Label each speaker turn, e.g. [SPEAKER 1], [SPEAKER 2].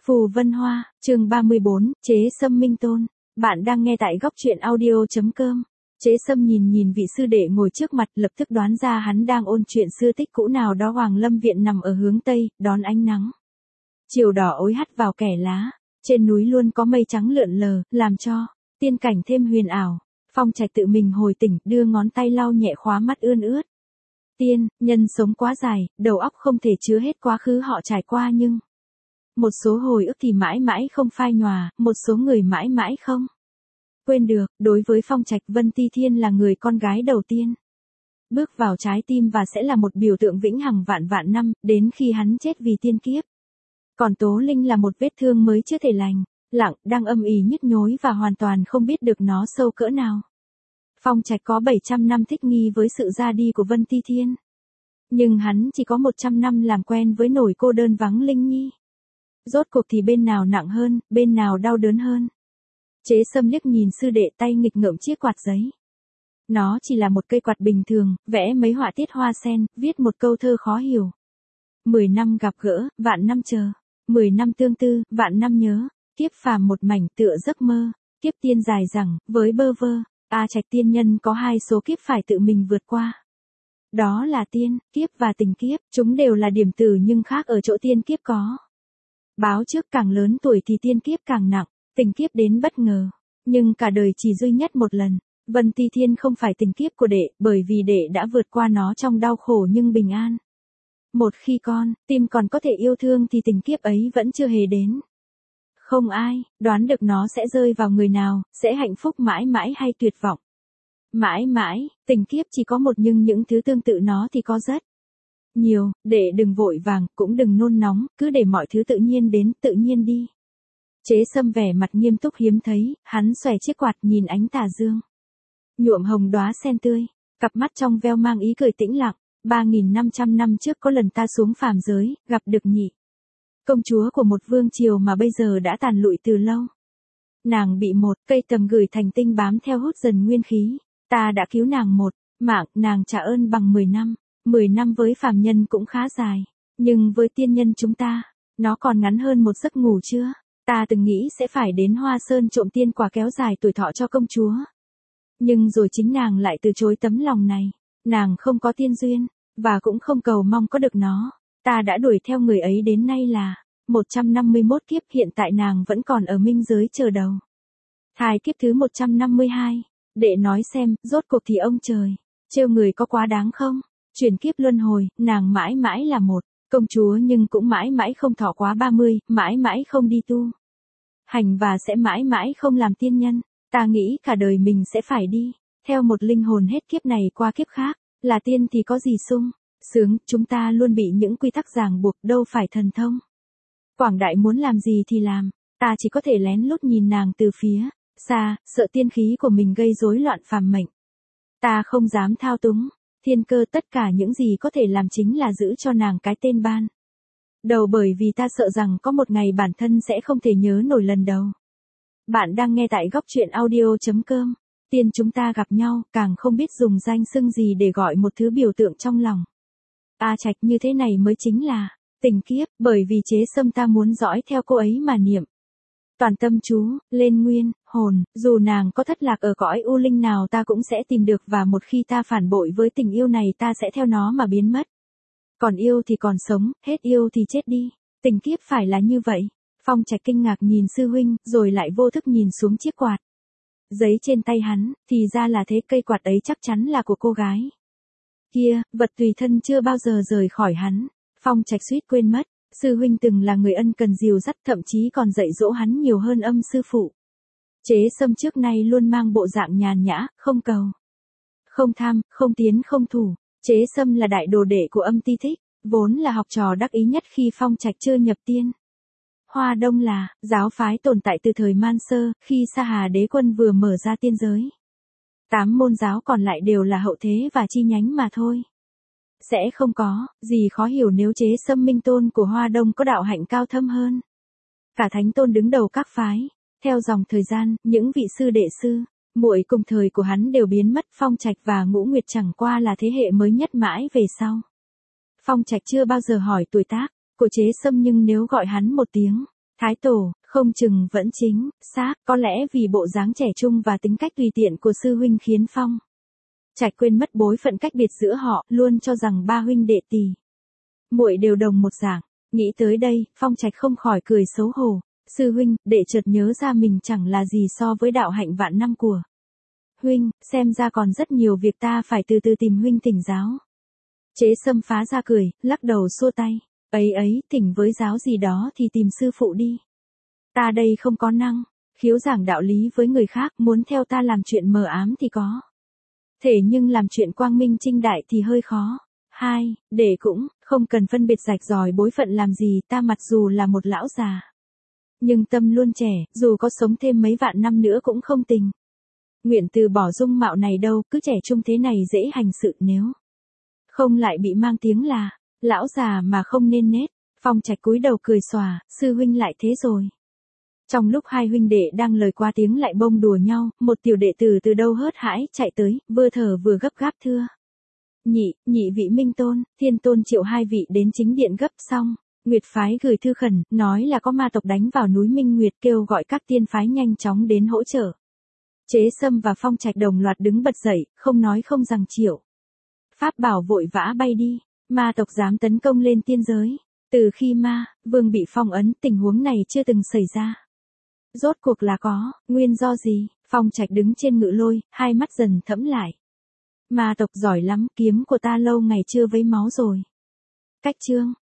[SPEAKER 1] Phù Vân Hoa, chương 34, Chế Sâm Minh Tôn. Bạn đang nghe tại góc truyện audio.com. Chế Sâm nhìn vị sư đệ ngồi trước mặt, lập tức đoán ra hắn đang ôn chuyện xưa tích cũ nào đó. Hoàng Lâm Viện nằm ở hướng Tây, đón ánh nắng. Chiều đỏ ối hắt vào kẻ lá. Trên núi luôn có mây trắng lượn lờ, làm cho tiên cảnh thêm huyền ảo. Phong Trạch tự mình hồi tỉnh, đưa ngón tay lau nhẹ khóa mắt ươn ướt. Tiên, nhân sống quá dài, đầu óc không thể chứa hết quá khứ họ trải qua, nhưng một số hồi ức thì mãi mãi không phai nhòa, một số người mãi mãi không quên được. Đối với Phong Trạch, Vân Ti Thiên là người con gái đầu tiên bước vào trái tim và sẽ là một biểu tượng vĩnh hằng vạn vạn năm, đến khi hắn chết vì tiên kiếp. Còn Tố Linh là một vết thương mới chưa thể lành, lặng, đang âm ỉ nhức nhối và hoàn toàn không biết được nó sâu cỡ nào. Phong Trạch có 700 năm thích nghi với sự ra đi của Vân Ti Thiên. Nhưng hắn chỉ có 100 năm làm quen với nỗi cô đơn vắng Linh Nhi. Rốt cuộc thì bên nào nặng hơn, bên nào đau đớn hơn? Chế Sâm liếc nhìn sư đệ tay nghịch ngợm chiếc quạt giấy. Nó chỉ là một cây quạt bình thường, vẽ mấy họa tiết hoa sen, viết một câu thơ khó hiểu. 10 năm gặp gỡ, vạn năm chờ. 10 năm tương tư, vạn năm nhớ. Kiếp phàm một mảnh tựa giấc mơ. Kiếp tiên dài dẳng, với bơ vơ. Trạch tiên nhân có hai số kiếp phải tự mình vượt qua. Đó là tiên kiếp và tình kiếp, chúng đều là điểm tử nhưng khác ở chỗ tiên kiếp có báo trước, càng lớn tuổi thì tiên kiếp càng nặng, tình kiếp đến bất ngờ, nhưng cả đời chỉ duy nhất một lần. Vân Ti Thiên không phải tình kiếp của đệ, bởi vì đệ đã vượt qua nó trong đau khổ nhưng bình an. Một khi tim còn có thể yêu thương thì tình kiếp ấy vẫn chưa hề đến. Không ai đoán được nó sẽ rơi vào người nào, sẽ hạnh phúc mãi mãi hay tuyệt vọng mãi mãi. Tình kiếp chỉ có một nhưng những thứ tương tự nó thì có rất nhiều. Đệ đừng vội vàng, cũng đừng nôn nóng, cứ để mọi thứ tự nhiên đến, tự nhiên đi. Chế Sâm vẻ mặt nghiêm túc hiếm thấy, hắn xòe chiếc quạt nhìn ánh tà dương nhuộm hồng đóa sen tươi, cặp mắt trong veo mang ý cười tĩnh lặng. 3.500 năm trước có lần ta xuống phàm giới, gặp được Nhị công chúa của một vương triều mà bây giờ đã tàn lụi từ lâu. Nàng bị một cây tầm gửi thành tinh bám theo hút dần nguyên khí. Ta đã cứu nàng một mạng, nàng trả ơn bằng 10 năm. 10 năm với phàm nhân cũng khá dài, nhưng với tiên nhân chúng ta, nó còn ngắn hơn một giấc ngủ chưa? Ta từng nghĩ sẽ phải đến Hoa Sơn trộm tiên quả kéo dài tuổi thọ cho công chúa. Nhưng rồi chính nàng lại từ chối tấm lòng này. Nàng không có tiên duyên, và cũng không cầu mong có được nó. Ta đã đuổi theo người ấy đến nay là 151 kiếp, hiện tại nàng vẫn còn ở minh giới chờ đầu thai kiếp thứ 152. Đệ nói xem, rốt cuộc thì ông trời trêu người có quá đáng không? Chuyển kiếp luân hồi, nàng mãi mãi là một công chúa nhưng cũng mãi mãi không thọ quá 30, mãi mãi không đi tu hành và sẽ mãi mãi không làm tiên nhân. Ta nghĩ cả đời mình sẽ phải đi theo một linh hồn hết kiếp này qua kiếp khác. Là tiên thì có gì sung sướng, chúng ta luôn bị những quy tắc ràng buộc, đâu phải thần thông quảng đại muốn làm gì thì làm. Ta chỉ có thể lén lút nhìn nàng từ phía xa, sợ tiên khí của mình gây rối loạn phàm mệnh. Ta không dám thao túng thiên cơ, tất cả những gì có thể làm chính là giữ cho nàng cái tên ban đầu, bởi vì ta sợ rằng có một ngày bản thân sẽ không thể nhớ nổi lần đầu. Bạn đang nghe tại góc truyện audio.com. Tiên chúng ta gặp nhau, càng không biết dùng danh xưng gì để gọi một thứ biểu tượng trong lòng. Trạch như thế này mới chính là tình kiếp, bởi vì Chế Sâm ta muốn dõi theo cô ấy mà niệm toàn tâm chú lên nguyên hồn, dù nàng có thất lạc ở cõi u linh nào ta cũng sẽ tìm được, và một khi ta phản bội với tình yêu này ta sẽ theo nó mà biến mất. Còn yêu thì còn sống, hết yêu thì chết đi. Tình kiếp phải là như vậy. Phong Trạch kinh ngạc nhìn sư huynh, rồi lại vô thức nhìn xuống chiếc quạt giấy trên tay hắn, thì ra là thế, cây quạt ấy chắc chắn là của cô gái kia, vật tùy thân chưa bao giờ rời khỏi hắn. Phong Trạch suýt quên mất, sư huynh từng là người ân cần dìu dắt, thậm chí còn dạy dỗ hắn nhiều hơn âm sư phụ. Chế Sâm trước nay luôn mang bộ dạng nhàn nhã, không cầu, không tham, không tiến không thủ. Chế Sâm là đại đồ đệ của Âm Ti Thích, vốn là học trò đắc ý nhất khi Phong Trạch chưa nhập tiên. Hoa Đông là giáo phái tồn tại từ thời Man Sơ, khi Sa Hà đế quân vừa mở ra tiên giới. 8 môn giáo còn lại đều là hậu thế và chi nhánh mà thôi. Sẽ không có gì khó hiểu nếu Chế Sâm Minh Tôn của Hoa Đông có đạo hạnh cao thâm hơn cả thánh tôn đứng đầu các phái. Theo dòng thời gian, những vị sư đệ sư muội cùng thời của hắn đều biến mất. Phong Trạch và Ngũ Nguyệt chẳng qua là thế hệ mới nhất mãi về sau. Phong Trạch chưa bao giờ hỏi tuổi tác của Chế Sâm, nhưng nếu gọi hắn một tiếng Thái tổ, không chừng vẫn chính, xác, có lẽ vì bộ dáng trẻ trung và tính cách tùy tiện của sư huynh khiến Phong Trạch quên mất bối phận cách biệt giữa họ, luôn cho rằng ba huynh đệ tỷ muội đều đồng một dạng. Nghĩ tới đây, Phong Trạch không khỏi cười xấu hổ. Sư huynh, đệ chợt nhớ ra mình chẳng là gì so với đạo hạnh vạn năm của huynh, xem ra còn rất nhiều việc ta phải từ từ tìm huynh thỉnh giáo. Chế Sâm phá ra cười, lắc đầu xua tay. Ấy, thỉnh với giáo gì đó thì tìm sư phụ đi. Ta đây không có năng khiếu giảng đạo lý với người khác, muốn theo ta làm chuyện mờ ám thì có thể, nhưng làm chuyện quang minh trinh đại thì hơi khó. Hai, đệ cũng không cần phân biệt rạch ròi bối phận làm gì, ta mặc dù là một lão già, nhưng tâm luôn trẻ, dù có sống thêm mấy vạn năm nữa cũng không tình nguyện từ bỏ dung mạo này đâu, cứ trẻ trung thế này dễ hành sự, nếu không lại bị mang tiếng là lão già mà không nên nết. Phong Trạch cúi đầu cười xòa, sư huynh lại thế rồi. Trong lúc hai huynh đệ đang lời qua tiếng lại bông đùa nhau, một tiểu đệ tử từ đâu hớt hãi chạy tới, vừa thở vừa gấp gáp thưa: Nhị vị Minh Tôn, Thiên Tôn triệu hai vị đến chính điện gấp. Xong, Nguyệt phái gửi thư khẩn, nói là có ma tộc đánh vào núi Minh Nguyệt, kêu gọi các tiên phái nhanh chóng đến hỗ trợ. Chế Sâm và Phong Trạch đồng loạt đứng bật dậy, không nói không rằng Triệu pháp bảo vội vã bay đi. Ma tộc dám tấn công lên tiên giới. Từ khi ma vương bị phong ấn, tình huống này chưa từng xảy ra. Rốt cuộc là có nguyên do gì? Phong Trạch đứng trên ngự lôi, hai mắt dần thẫm lại. Ma tộc giỏi lắm, kiếm của ta lâu ngày chưa vấy máu rồi. Cách chương